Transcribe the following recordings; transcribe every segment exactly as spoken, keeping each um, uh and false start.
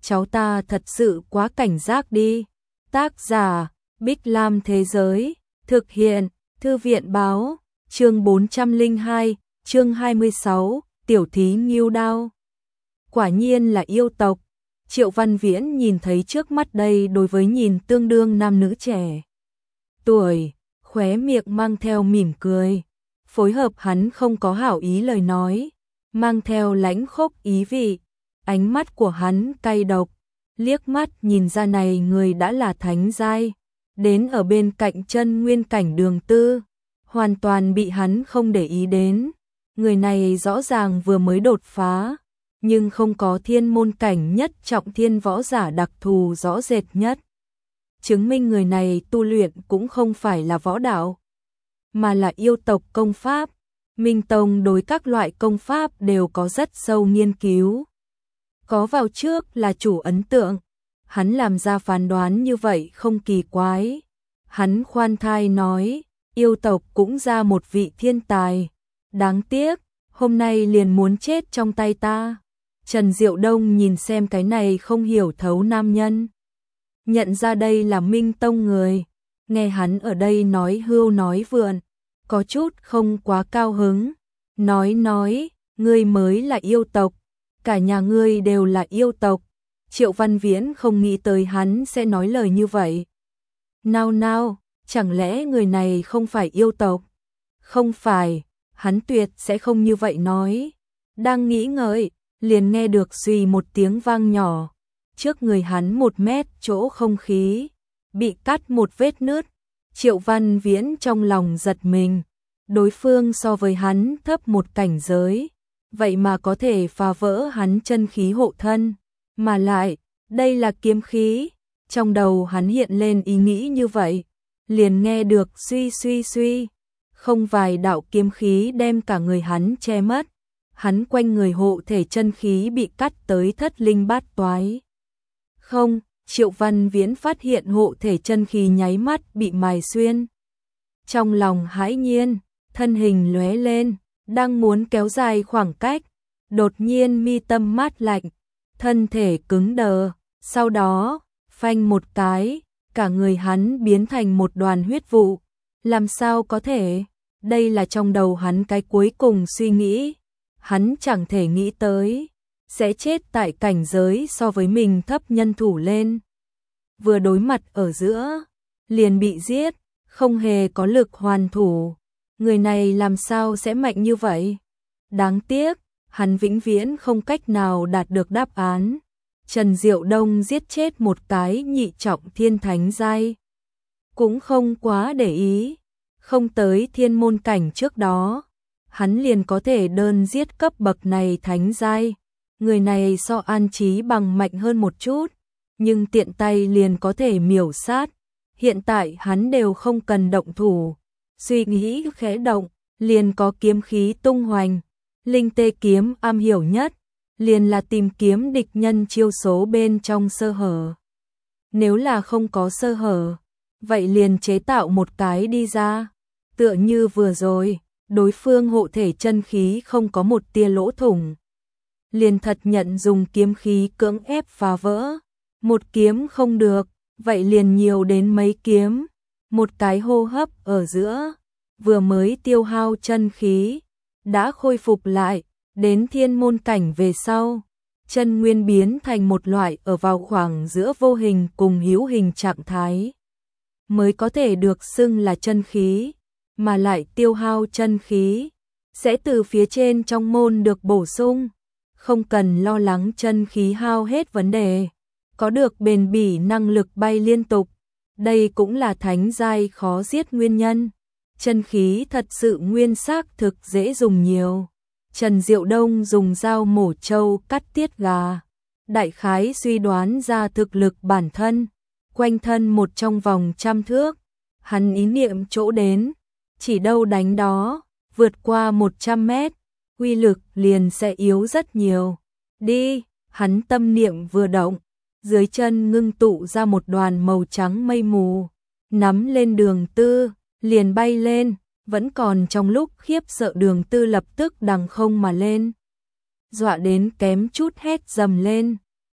cháu ta thật sự quá cảnh giác đi. Tác giả, Bích Lam Thế Giới, thực hiện, Thư viện Báo, chương bốn trăm lẻ hai, chương hai mươi sáu, tiểu thí Ngưu Đao. Quả nhiên là yêu tộc. Triệu Văn Viễn nhìn thấy trước mắt đây đối với nhìn tương đương nam nữ trẻ tuổi, khóe miệng mang theo mỉm cười, phối hợp hắn không có hảo ý lời nói, mang theo lãnh khốc ý vị, ánh mắt của hắn cay độc, liếc mắt nhìn ra này người đã là thánh giai, đến ở bên cạnh chân nguyên cảnh Đường Tư, hoàn toàn bị hắn không để ý đến, người này rõ ràng vừa mới đột phá, nhưng không có thiên môn cảnh nhất trọng thiên võ giả đặc thù rõ rệt nhất. Chứng minh người này tu luyện cũng không phải là võ đạo, mà là yêu tộc công pháp. Minh Tông đối các loại công pháp đều có rất sâu nghiên cứu. Có vào trước là chủ ấn tượng, hắn làm ra phán đoán như vậy không kỳ quái. Hắn khoan thai nói, yêu tộc cũng ra một vị thiên tài. Đáng tiếc, hôm nay liền muốn chết trong tay ta. Trần Diệu Đông nhìn xem cái này không hiểu thấu nam nhân. Nhận ra đây là Minh Tông người, nghe hắn ở đây nói hưu nói vượn, có chút không quá cao hứng. Nói nói, ngươi mới là yêu tộc, cả nhà ngươi đều là yêu tộc. Triệu Văn Viễn không nghĩ tới hắn sẽ nói lời như vậy. Nào nào, chẳng lẽ người này không phải yêu tộc? Không phải, hắn tuyệt sẽ không như vậy nói. Đang nghĩ ngợi, liền nghe được suy một tiếng vang nhỏ. Trước người hắn một mét chỗ không khí, bị cắt một vết nứt. Triệu Văn Viễn trong lòng giật mình. Đối phương so với hắn thấp một cảnh giới, vậy mà có thể phá vỡ hắn chân khí hộ thân. Mà lại, đây là kiếm khí. Trong đầu hắn hiện lên ý nghĩ như vậy, liền nghe được suy suy suy. Không vài đạo kiếm khí đem cả người hắn che mất. Hắn quanh người hộ thể chân khí bị cắt tới thất linh bát toái. Không, Triệu Văn Viễn phát hiện hộ thể chân khí nháy mắt bị mài xuyên. Trong lòng hãi nhiên, thân hình lóe lên, đang muốn kéo dài khoảng cách, đột nhiên mi tâm mát lạnh, thân thể cứng đờ, sau đó, phanh một cái, cả người hắn biến thành một đoàn huyết vụ. Làm sao có thể? Đây là trong đầu hắn cái cuối cùng suy nghĩ. Hắn chẳng thể nghĩ tới sẽ chết tại cảnh giới so với mình thấp nhân thủ lên. Vừa đối mặt ở giữa, liền bị giết, không hề có lực hoàn thủ. Người này làm sao sẽ mạnh như vậy? Đáng tiếc, hắn vĩnh viễn không cách nào đạt được đáp án. Trần Diệu Đông giết chết một cái nhị trọng thiên thánh giai, cũng không quá để ý, không tới thiên môn cảnh trước đó, hắn liền có thể đơn giết cấp bậc này thánh giai. Người này so An Chí Bằng mạnh hơn một chút, nhưng tiện tay liền có thể miểu sát. Hiện tại hắn đều không cần động thủ, suy nghĩ khẽ động, liền có kiếm khí tung hoành. Linh tê kiếm am hiểu nhất, liền là tìm kiếm địch nhân chiêu số bên trong sơ hở. Nếu là không có sơ hở, vậy liền chế tạo một cái đi ra. Tựa như vừa rồi, đối phương hộ thể chân khí không có một tia lỗ thủng, liền thật nhận dùng kiếm khí cưỡng ép phá vỡ. Một kiếm không được, vậy liền nhiều đến mấy kiếm. Một cái hô hấp ở giữa, vừa mới tiêu hao chân khí, đã khôi phục lại. Đến thiên môn cảnh về sau, chân nguyên biến thành một loại ở vào khoảng giữa vô hình cùng hữu hình trạng thái, mới có thể được xưng là chân khí. Mà lại tiêu hao chân khí sẽ từ phía trên trong môn được bổ sung, không cần lo lắng chân khí hao hết vấn đề, có được bền bỉ năng lực bay liên tục. Đây cũng là thánh giai khó giết nguyên nhân. Chân khí thật sự nguyên xác thực dễ dùng nhiều. Trần Diệu Đông dùng dao mổ trâu cắt tiết gà, đại khái suy đoán ra thực lực bản thân, quanh thân một trong vòng trăm thước, hắn ý niệm chỗ đến, chỉ đâu đánh đó, vượt qua một trăm mét, uy lực liền sẽ yếu rất nhiều. Đi, hắn tâm niệm vừa động, dưới chân ngưng tụ ra một đoàn màu trắng mây mù, nắm lên Đường Tư, liền bay lên. Vẫn còn trong lúc khiếp sợ, Đường Tư lập tức đằng không mà lên, dọa đến kém chút hét dầm lên.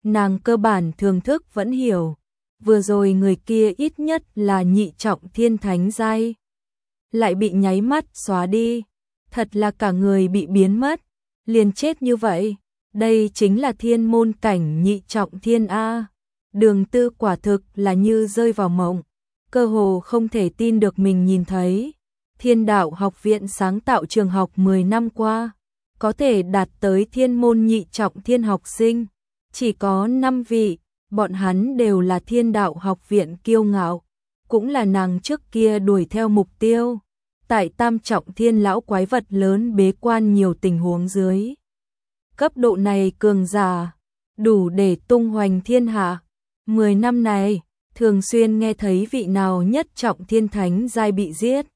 nàng cơ bản thường thức vẫn hiểu. Vừa rồi người kia ít nhất là nhị trọng thiên thánh giai, lại bị nháy mắt xóa đi, thật là cả người bị biến mất, liền chết như vậy. Đây chính là thiên môn cảnh nhị trọng thiên A. Đường Tư quả thực là như rơi vào mộng, cơ hồ không thể tin được mình nhìn thấy. Thiên Đạo Học viện sáng tạo trường học mười năm qua, có thể đạt tới thiên môn nhị trọng thiên học sinh, chỉ có năm vị, bọn hắn đều là Thiên Đạo Học viện kiêu ngạo, cũng là nàng trước kia đuổi theo mục tiêu. Tại tam trọng thiên lão quái vật lớn bế quan nhiều tình huống dưới, cấp độ này cường giả, đủ để tung hoành thiên hạ. Mười năm này, thường xuyên nghe thấy vị nào nhất trọng thiên thánh giai bị giết,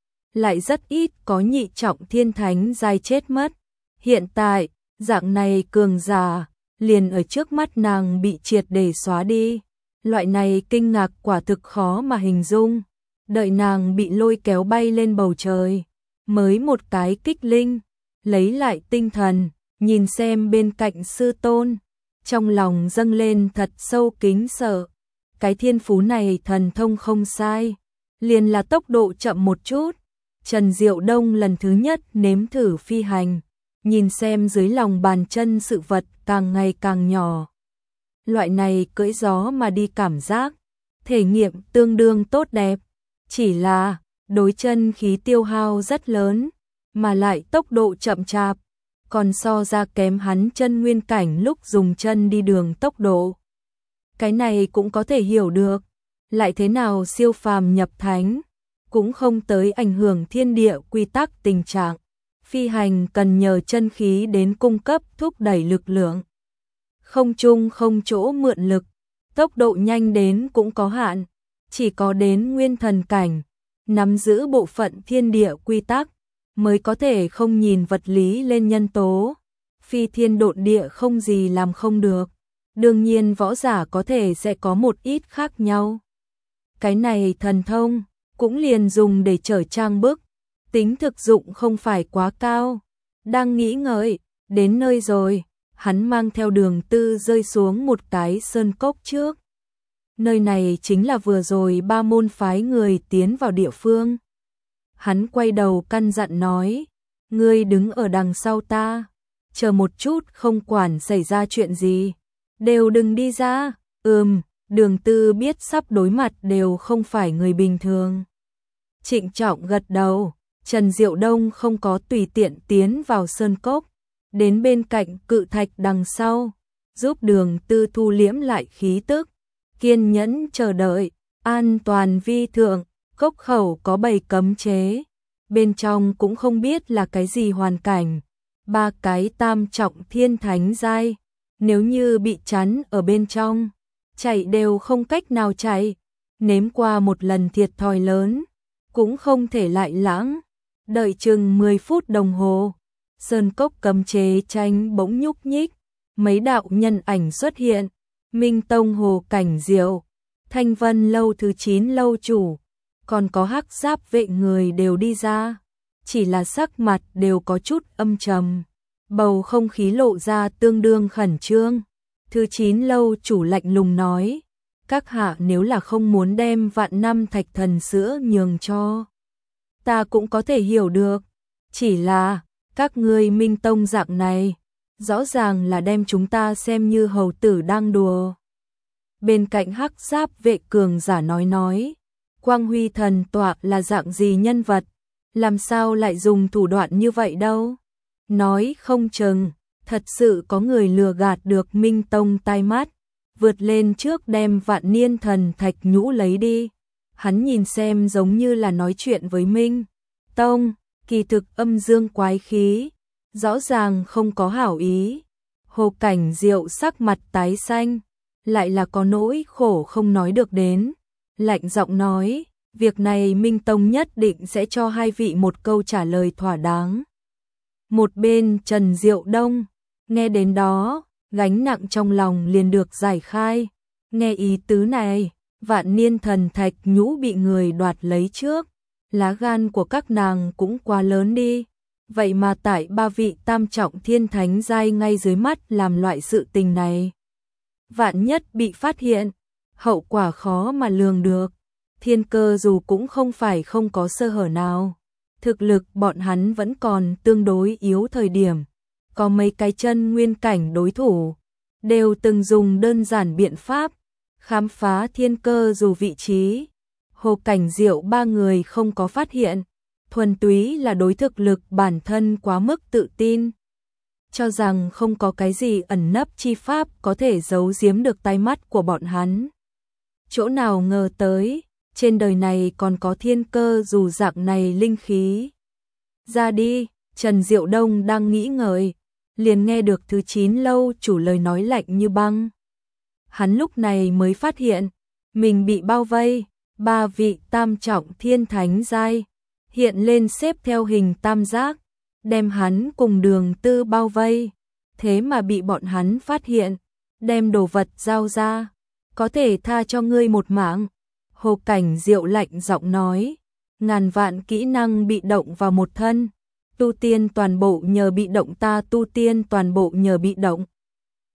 lại rất ít có nhị trọng thiên thánh giai chết mất. Hiện tại, dạng này cường giả, liền ở trước mắt nàng bị triệt để xóa đi. Loại này kinh ngạc quả thực khó mà hình dung. Đợi nàng bị lôi kéo bay lên bầu trời, mới một cái kích linh, lấy lại tinh thần, nhìn xem bên cạnh sư tôn, trong lòng dâng lên thật sâu kính sợ. Cái thiên phú này thần thông không sai, liền là tốc độ chậm một chút. Trần Diệu Đông lần thứ nhất nếm thử phi hành, nhìn xem dưới lòng bàn chân sự vật càng ngày càng nhỏ. Loại này cưỡi gió mà đi cảm giác, thể nghiệm tương đương tốt đẹp. Chỉ là, đối chân khí tiêu hao rất lớn, mà lại tốc độ chậm chạp, còn so ra kém hắn chân nguyên cảnh lúc dùng chân đi đường tốc độ. Cái này cũng có thể hiểu được, lại thế nào siêu phàm nhập thánh, cũng không tới ảnh hưởng thiên địa quy tắc tình trạng. Phi hành cần nhờ chân khí đến cung cấp thúc đẩy lực lượng. Không trung không chỗ mượn lực, tốc độ nhanh đến cũng có hạn, chỉ có đến nguyên thần cảnh, nắm giữ bộ phận thiên địa quy tắc, mới có thể không nhìn vật lý lên nhân tố. Phi thiên độn địa không gì làm không được, đương nhiên võ giả có thể sẽ có một ít khác nhau. Cái này thần thông, cũng liền dùng để chở trang bức, tính thực dụng không phải quá cao. Đang nghĩ ngợi, đến nơi rồi, hắn mang theo Đường Tư rơi xuống một cái sơn cốc trước. Nơi này chính là vừa rồi ba môn phái người tiến vào địa phương. Hắn quay đầu căn dặn nói, ngươi đứng ở đằng sau ta, chờ một chút không quản xảy ra chuyện gì, đều đừng đi ra. Ừm, Đường Tư biết sắp đối mặt đều không phải người bình thường. Trịnh trọng gật đầu. Trần Diệu Đông không có tùy tiện tiến vào sơn cốc, đến bên cạnh cự thạch đằng sau, giúp Đường Tư thu liễm lại khí tức, kiên nhẫn chờ đợi. An toàn vi thượng, cốc khẩu có bầy cấm chế, bên trong cũng không biết là cái gì hoàn cảnh. Ba cái tam trọng thiên thánh giai, nếu như bị chắn ở bên trong, chạy đều không cách nào chạy, nếm qua một lần thiệt thòi lớn, cũng không thể lại lãng. Đợi chừng mười phút đồng hồ, sơn cốc cấm chế tranh bỗng nhúc nhích, mấy đạo nhân ảnh xuất hiện. Minh Tông Hồ Cảnh Diệu, Thanh Vân lâu thứ chín lâu chủ, còn có Hắc Giáp vệ người đều đi ra, chỉ là sắc mặt đều có chút âm trầm, bầu không khí lộ ra tương đương khẩn trương. Thứ chín lâu chủ lạnh lùng nói, các hạ nếu là không muốn đem vạn năm thạch thần sữa nhường cho ta cũng có thể hiểu được, chỉ là các ngươi Minh Tông dạng này, rõ ràng là đem chúng ta xem như hầu tử đang đùa. Bên cạnh Hắc Giáp vệ cường giả nói nói, Quang Huy thần tọa là dạng gì nhân vật, làm sao lại dùng thủ đoạn như vậy đâu. Nói không chừng, thật sự có người lừa gạt được Minh Tông tai mắt, vượt lên trước đem vạn niên thần thạch nhũ lấy đi. Hắn nhìn xem giống như là nói chuyện với Minh Tông, kỳ thực âm dương quái khí, rõ ràng không có hảo ý. Hồ Cảnh Diệu sắc mặt tái xanh, lại là có nỗi khổ không nói được đến, lạnh giọng nói, việc này Minh Tông nhất định sẽ cho hai vị một câu trả lời thỏa đáng. Một bên Trần Diệu Đông, nghe đến đó, gánh nặng trong lòng liền được giải khai, nghe ý tứ này, vạn niên thần thạch nhũ bị người đoạt lấy trước, lá gan của các nàng cũng quá lớn đi, vậy mà tại ba vị tam trọng thiên thánh giai ngay dưới mắt làm loại sự tình này. vạn nhất bị phát hiện, hậu quả khó mà lường được. Thiên Cơ dù cũng không phải không có sơ hở nào, thực lực bọn hắn vẫn còn tương đối yếu thời điểm, có mấy cái chân nguyên cảnh đối thủ, đều từng dùng đơn giản biện pháp, khám phá Thiên Cơ dù vị trí. Hồ Cảnh Diệu ba người không có phát hiện, thuần túy là đối thực lực bản thân quá mức tự tin, cho rằng không có cái gì ẩn nấp chi pháp có thể giấu giếm được tai mắt của bọn hắn. Chỗ nào ngờ tới, trên đời này còn có Thiên Cơ dù dạng này linh khí. Ra đi, Trần Diệu Đông đang nghĩ ngợi, liền nghe được thứ chín lâu chủ lời nói lạnh như băng. Hắn lúc này mới phát hiện, mình bị bao vây, ba vị tam trọng thiên thánh giai, hiện lên xếp theo hình tam giác, đem hắn cùng Đường Tư bao vây, thế mà bị bọn hắn phát hiện, đem đồ vật giao ra, có thể tha cho ngươi một mạng. Hồ Cảnh Diệu lạnh giọng nói, ngàn vạn kỹ năng bị động vào một thân, tu tiên toàn bộ nhờ bị động, ta tu tiên toàn bộ nhờ bị động,